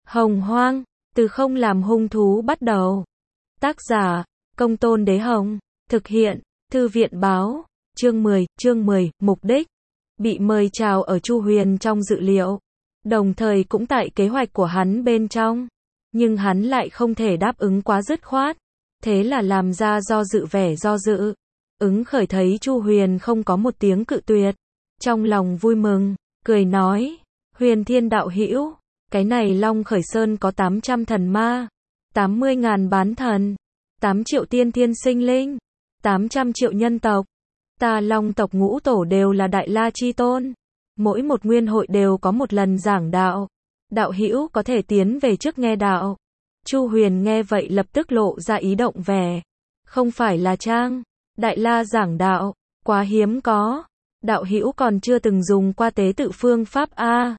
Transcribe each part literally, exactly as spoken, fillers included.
Hồng Hoang, từ không làm hung thú bắt đầu. Tác giả, Công Tôn Đế Hồng. Thực hiện, Thư viện Báo. Chương mười, chương mười, mục đích. Bị mời chào ở Chu Huyền trong dự liệu. Đồng thời cũng tại kế hoạch của hắn bên trong. Nhưng hắn lại không thể đáp ứng quá dứt khoát. Thế là làm ra do dự vẻ do dự. Ứng Khởi thấy Chu Huyền không có một tiếng cự tuyệt. Trong lòng vui mừng, cười nói. Huyền Thiên đạo hữu, cái này Long Khởi Sơn có tám trăm thần ma, tám mươi ngàn bán thần, tám triệu tiên thiên sinh linh, tám trăm triệu nhân tộc. Ta Long tộc ngũ tổ đều là Đại La Chi Tôn. Mỗi một nguyên hội đều có một lần giảng đạo. Đạo hữu có thể tiến về trước nghe đạo. Chu Huyền nghe vậy lập tức lộ ra ý động vẻ. Không phải là trang, Đại La giảng đạo, quá hiếm có. Đạo hữu còn chưa từng dùng qua tế tự phương pháp a?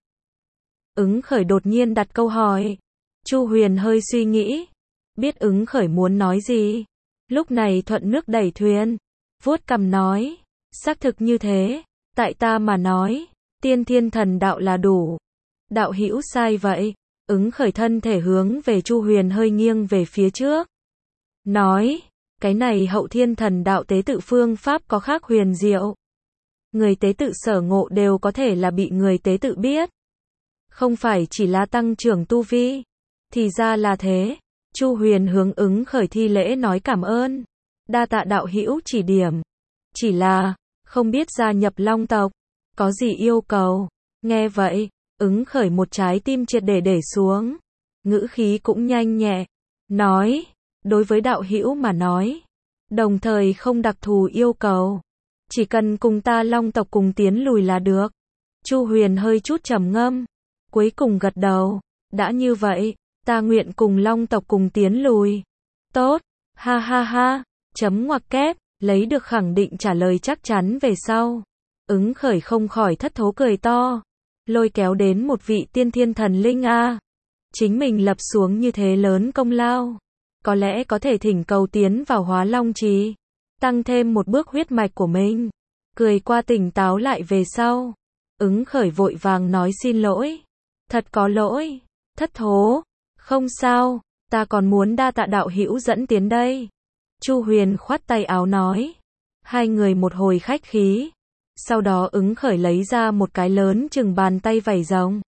Ứng Khởi đột nhiên đặt câu hỏi. Chu Huyền hơi suy nghĩ, biết Ứng Khởi muốn nói gì. Lúc này thuận nước đẩy thuyền, vuốt cằm nói, xác thực như thế, tại ta mà nói, tiên thiên thần đạo là đủ. Đạo hữu sai vậy. Ứng Khởi thân thể hướng về Chu Huyền hơi nghiêng về phía trước. Nói, cái này hậu thiên thần đạo tế tự phương pháp có khác huyền diệu. Người tế tự sở ngộ đều có thể là bị người tế tự biết. Không phải chỉ là tăng trưởng tu vi. Thì ra là thế. Chu Huyền hướng Ứng Khởi thi lễ nói cảm ơn. Đa tạ đạo hữu chỉ điểm. Chỉ là, không biết gia nhập Long tộc, có gì yêu cầu. Nghe vậy, Ứng Khởi một trái tim triệt để để xuống. Ngữ khí cũng nhanh nhẹ. Nói, đối với đạo hữu mà nói, đồng thời không đặc thù yêu cầu. Chỉ cần cùng ta Long tộc cùng tiến lùi là được. Chu Huyền hơi chút trầm ngâm. Cuối cùng gật đầu. Đã như vậy, ta nguyện cùng Long tộc cùng tiến lùi. Tốt, ha ha ha, chấm ngoặc kép, lấy được khẳng định trả lời chắc chắn về sau. Ứng Khởi không khỏi thất thố cười to. Lôi kéo đến một vị tiên thiên thần linh a. Chính mình lập xuống như thế lớn công lao. Có lẽ có thể thỉnh cầu tiến vào Hóa Long Trì. Tăng thêm một bước huyết mạch của mình. Cười qua tỉnh táo lại về sau. Ứng Khởi vội vàng nói xin lỗi. Thật có lỗi. Thất thố. Không sao, ta còn muốn đa tạ đạo hữu dẫn tiến đây. Chu Huyền khoát tay áo nói. Hai người một hồi khách khí. Sau đó Ứng Khởi lấy ra một cái lớn chừng bàn tay vảy rồng.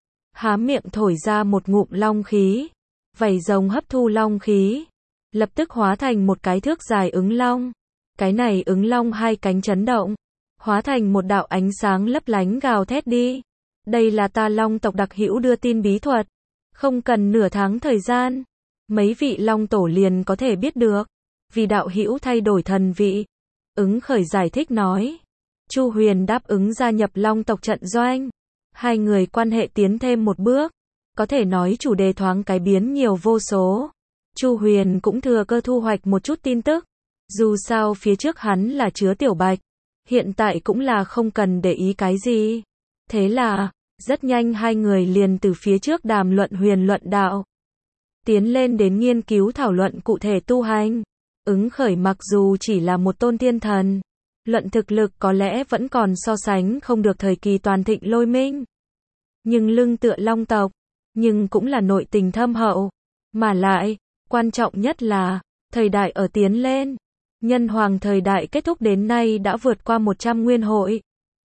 Há miệng thổi ra một ngụm long khí. Vảy rồng hấp thu long khí. Lập tức hóa thành một cái thước dài ứng long. Cái này ứng long hai cánh chấn động. Hóa thành một đạo ánh sáng lấp lánh gào thét đi. Đây là ta Long tộc đặc hữu đưa tin bí thuật. Không cần nửa tháng thời gian. Mấy vị Long tổ liền có thể biết được. Vì đạo hữu thay đổi thần vị. Ứng Khởi giải thích nói. Chu Huyền đáp ứng gia nhập Long tộc trận doanh. Hai người quan hệ tiến thêm một bước. Có thể nói chủ đề thoáng cái biến nhiều vô số. Chu Huyền cũng thừa cơ thu hoạch một chút tin tức. Dù sao phía trước hắn là chứa tiểu bạch. Hiện tại cũng là không cần để ý cái gì. Thế là, rất nhanh hai người liền từ phía trước đàm luận huyền luận đạo. Tiến lên đến nghiên cứu thảo luận cụ thể tu hành. Ứng Khởi mặc dù chỉ là một tôn tiên thần. Luận thực lực có lẽ vẫn còn so sánh không được thời kỳ toàn thịnh Lôi Minh. Nhưng lưng tựa Long tộc. Nhưng cũng là nội tình thâm hậu. Mà lại, quan trọng nhất là, thời đại ở tiến lên. Nhân hoàng thời đại kết thúc đến nay đã vượt qua một trăm nguyên hội.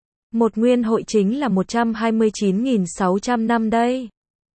Một nguyên hội chính là một trăm hai mươi chín nghìn sáu trăm năm đây.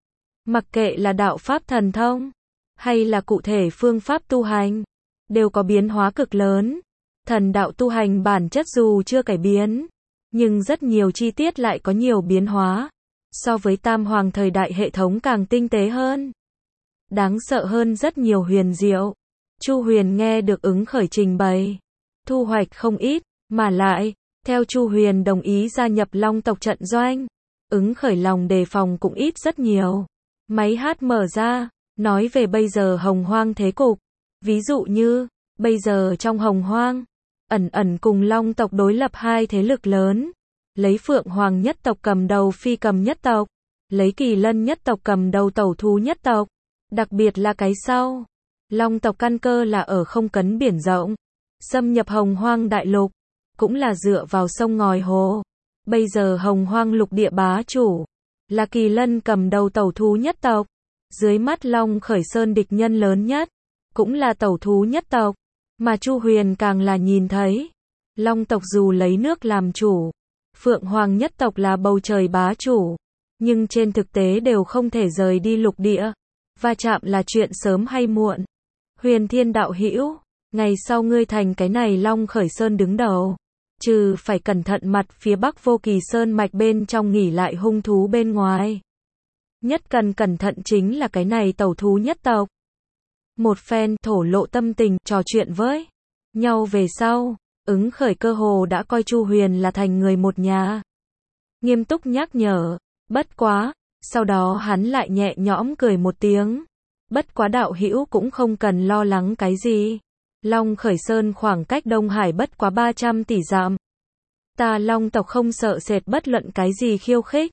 Mặc kệ là đạo pháp thần thông, hay là cụ thể phương pháp tu hành, đều có biến hóa cực lớn. Thần đạo tu hành bản chất dù chưa cải biến, nhưng rất nhiều chi tiết lại có nhiều biến hóa. So với tam hoàng thời đại hệ thống càng tinh tế hơn. Đáng sợ hơn rất nhiều huyền diệu. Chu Huyền nghe được Ứng Khởi trình bày. Thu hoạch không ít, mà lại, theo Chu Huyền đồng ý gia nhập Long tộc trận doanh. Ứng Khởi lòng đề phòng cũng ít rất nhiều. Máy hát mở ra, nói về bây giờ Hồng Hoang thế cục. Ví dụ như, bây giờ trong Hồng Hoang, ẩn ẩn cùng Long tộc đối lập hai thế lực lớn. Lấy Phượng Hoàng nhất tộc cầm đầu Phi Cầm nhất tộc. Lấy Kỳ Lân nhất tộc cầm đầu Tẩu Thú nhất tộc. Đặc biệt là cái sau. Long tộc căn cơ là ở không cấn biển rộng. Xâm nhập Hồng Hoang đại lục. Cũng là dựa vào sông ngòi hồ. Bây giờ Hồng Hoang lục địa bá chủ. Là Kỳ Lân cầm đầu Tẩu Thú nhất tộc. Dưới mắt Long Khởi Sơn địch nhân lớn nhất, cũng là tẩu thú nhất tộc, mà Chu Huyền càng là nhìn thấy. Long tộc dù lấy nước làm chủ, Phượng Hoàng nhất tộc là bầu trời bá chủ, nhưng trên thực tế đều không thể rời đi lục địa, va chạm là chuyện sớm hay muộn. Huyền Thiên đạo hữu, ngày sau ngươi thành cái này Long Khởi Sơn đứng đầu, trừ phải cẩn thận mặt phía Bắc Vô Kỳ Sơn mạch bên trong nghỉ lại hung thú bên ngoài. Nhất cần cẩn thận chính là cái này tẩu thú nhất tộc. Một phen thổ lộ tâm tình, trò chuyện với nhau về sau, Ứng Khởi cơ hồ đã coi Chu Huyền là thành người một nhà. Nghiêm túc nhắc nhở, bất quá, sau đó hắn lại nhẹ nhõm cười một tiếng. Bất quá đạo hữu cũng không cần lo lắng cái gì. Long Khởi Sơn khoảng cách Đông Hải bất quá ba trăm tỷ dặm. Ta Long tộc không sợ sệt bất luận cái gì khiêu khích.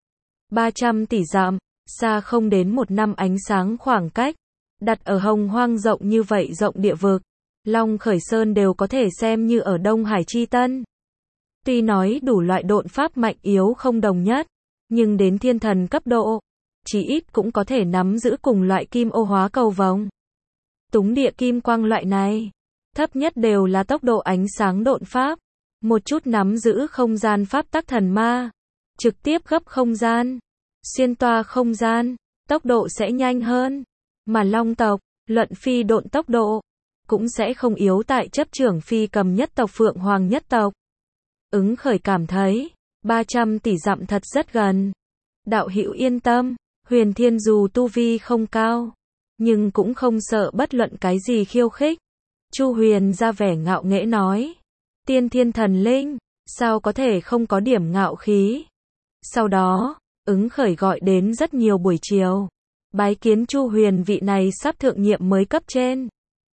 ba trăm tỷ dặm, xa không đến một năm ánh sáng khoảng cách. Đặt ở hồng hoang rộng như vậy rộng địa vực, Long Khởi Sơn đều có thể xem như ở Đông Hải chi tân. Tuy nói đủ loại độn pháp mạnh yếu không đồng nhất, nhưng đến thiên thần cấp độ, chỉ ít cũng có thể nắm giữ cùng loại kim ô hóa cầu vồng. Túng địa kim quang loại này, thấp nhất đều là tốc độ ánh sáng độn pháp, một chút nắm giữ không gian pháp tắc thần ma, trực tiếp gấp không gian, xuyên toa không gian, tốc độ sẽ nhanh hơn. Mà Long tộc, luận phi độn tốc độ, cũng sẽ không yếu tại chấp trưởng phi cầm nhất tộc Phượng Hoàng nhất tộc. Ứng Khởi cảm thấy, ba trăm tỷ dặm thật rất gần. Đạo hữu yên tâm, Huyền Thiên dù tu vi không cao, nhưng cũng không sợ bất luận cái gì khiêu khích. Chu Huyền ra vẻ ngạo nghễ nói, tiên thiên thần linh, sao có thể không có điểm ngạo khí. Sau đó, Ứng Khởi gọi đến rất nhiều buổi chiều, bái kiến Chu Huyền vị này sắp thượng nhiệm mới cấp trên.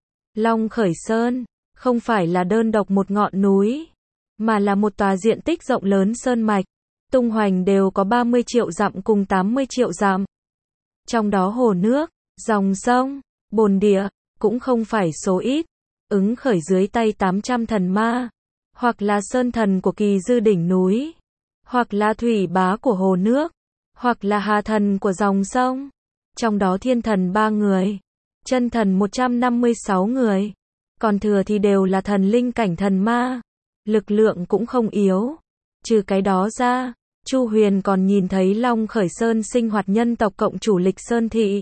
Long Khởi Sơn, không phải là đơn độc một ngọn núi, mà là một tòa diện tích rộng lớn sơn mạch, tung hoành đều có ba mươi triệu dặm cùng tám mươi triệu dặm. Trong đó hồ nước, dòng sông, bồn địa, cũng không phải số ít. Ứng Khởi dưới tay tám trăm thần ma, hoặc là sơn thần của Kỳ Dư đỉnh núi, hoặc là thủy bá của hồ nước, hoặc là hà thần của dòng sông. Trong đó thiên thần ba người, chân thần một trăm năm mươi sáu người, còn thừa thì đều là thần linh cảnh thần ma, lực lượng cũng không yếu. Trừ cái đó ra, Chu Huyền còn nhìn thấy Long Khởi Sơn sinh hoạt nhân tộc cộng chủ Lịch Sơn Thị.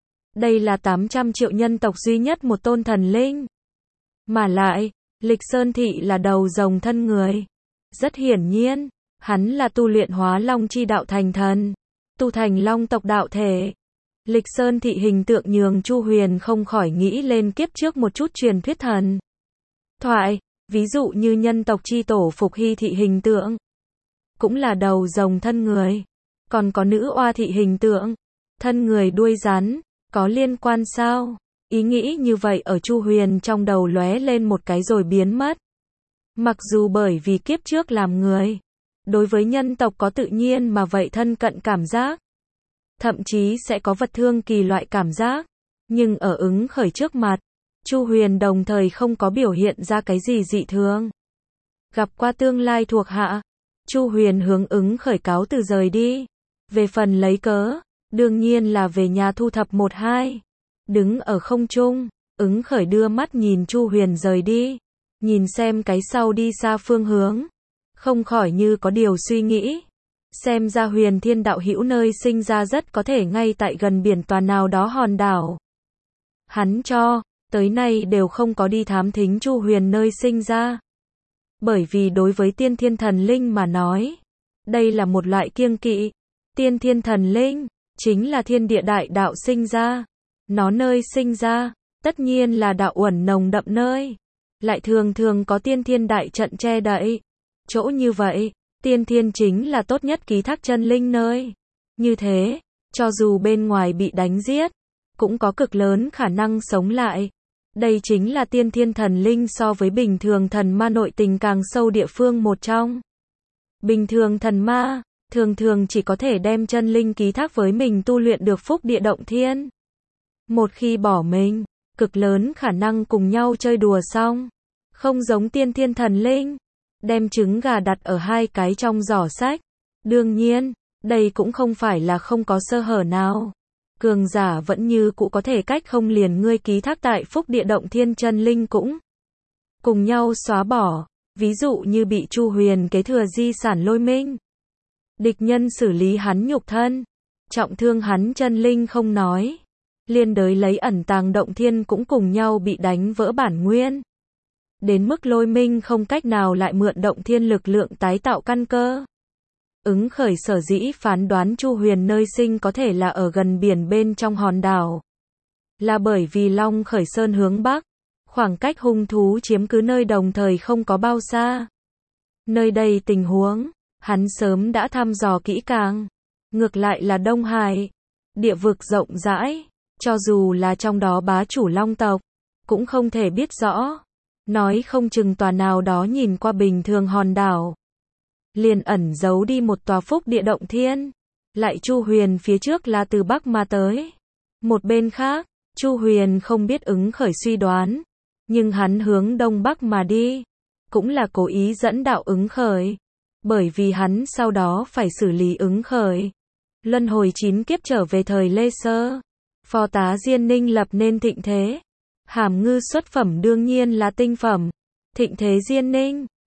Đây là tám trăm triệu nhân tộc duy nhất một tôn thần linh. Mà lại, Lịch Sơn Thị là đầu rồng thân người. Rất hiển nhiên, hắn là tu luyện hóa Long chi đạo thành thần, tu thành Long tộc đạo thể. Lịch Sơn Thị hình tượng nhường Chu Huyền không khỏi nghĩ lên kiếp trước một chút truyền thuyết thần thoại, ví dụ như nhân tộc chi tổ Phục Hy Thị hình tượng, cũng là đầu rồng thân người, còn có nữ oa thị hình tượng, thân người đuôi rắn, có liên quan sao? Ý nghĩ như vậy ở Chu Huyền trong đầu lóe lên một cái rồi biến mất. Mặc dù bởi vì kiếp trước làm người, đối với nhân tộc có tự nhiên mà vậy thân cận cảm giác, thậm chí sẽ có vật thương kỳ loại cảm giác, nhưng ở Ứng Khởi trước mặt, Chu Huyền đồng thời không có biểu hiện ra cái gì dị thường. Gặp qua tương lai thuộc hạ, Chu Huyền hướng Ứng Khởi cáo từ rời đi. Về phần lấy cớ, đương nhiên là về nhà thu thập một hai. Đứng ở không trung, Ứng Khởi đưa mắt nhìn Chu Huyền rời đi, nhìn xem cái sau đi xa phương hướng, không khỏi như có điều suy nghĩ. Xem ra Huyền Thiên đạo hữu nơi sinh ra rất có thể ngay tại gần biển tòa nào đó hòn đảo. Hắn cho tới nay đều không có đi thám thính Chu Huyền nơi sinh ra. Bởi vì đối với tiên thiên thần linh mà nói, đây là một loại kiêng kỵ. Tiên thiên thần linh, chính là thiên địa đại đạo sinh ra. Nó nơi sinh ra, tất nhiên là đạo uẩn nồng đậm nơi. Lại thường thường có tiên thiên đại trận che đậy. Chỗ như vậy, tiên thiên chính là tốt nhất ký thác chân linh nơi. Như thế, cho dù bên ngoài bị đánh giết, cũng có cực lớn khả năng sống lại. Đây chính là tiên thiên thần linh so với bình thường thần ma nội tình càng sâu địa phương một trong. Bình thường thần ma, thường thường chỉ có thể đem chân linh ký thác với mình tu luyện được phúc địa động thiên. Một khi bỏ mình, cực lớn khả năng cùng nhau chơi đùa xong. Không giống tiên thiên thần linh, đem trứng gà đặt ở hai cái trong giỏ sách. Đương nhiên, đây cũng không phải là không có sơ hở nào. cường giả vẫn như cũ có thể cách không liền ngươi ký thác tại phúc địa động thiên chân linh cũng cùng nhau xóa bỏ, ví dụ như bị Chu Huyền kế thừa di sản Lôi Minh. Địch nhân xử lý hắn nhục thân, trọng thương hắn chân linh không nói, liên đới lấy ẩn tàng động thiên cũng cùng nhau bị đánh vỡ bản nguyên. Đến mức Lôi Minh không cách nào lại mượn động thiên lực lượng tái tạo căn cơ. Ứng Khởi sở dĩ phán đoán Chu Huyền nơi sinh có thể là ở gần biển bên trong hòn đảo, là bởi vì Long Khởi Sơn hướng bắc, khoảng cách hung thú chiếm cứ nơi đồng thời không có bao xa. Nơi đây tình huống, hắn sớm đã thăm dò kỹ càng. Ngược lại là Đông Hải, địa vực rộng rãi, cho dù là trong đó bá chủ Long tộc, cũng không thể biết rõ. Nói không chừng tòa nào đó nhìn qua bình thường hòn đảo, liền ẩn giấu đi một tòa phúc địa động thiên. Lại Chu Huyền phía trước là từ Bắc mà tới. Một bên khác, Chu Huyền không biết Ứng Khởi suy đoán, nhưng hắn hướng Đông Bắc mà đi, cũng là cố ý dẫn đạo Ứng Khởi, bởi vì hắn sau đó phải xử lý Ứng Khởi. Luân hồi chín kiếp trở về thời Lê Sơ, phò tá Diên Ninh lập nên thịnh thế. Hàm Ngư xuất phẩm đương nhiên là tinh phẩm. Thịnh thế Diên Ninh,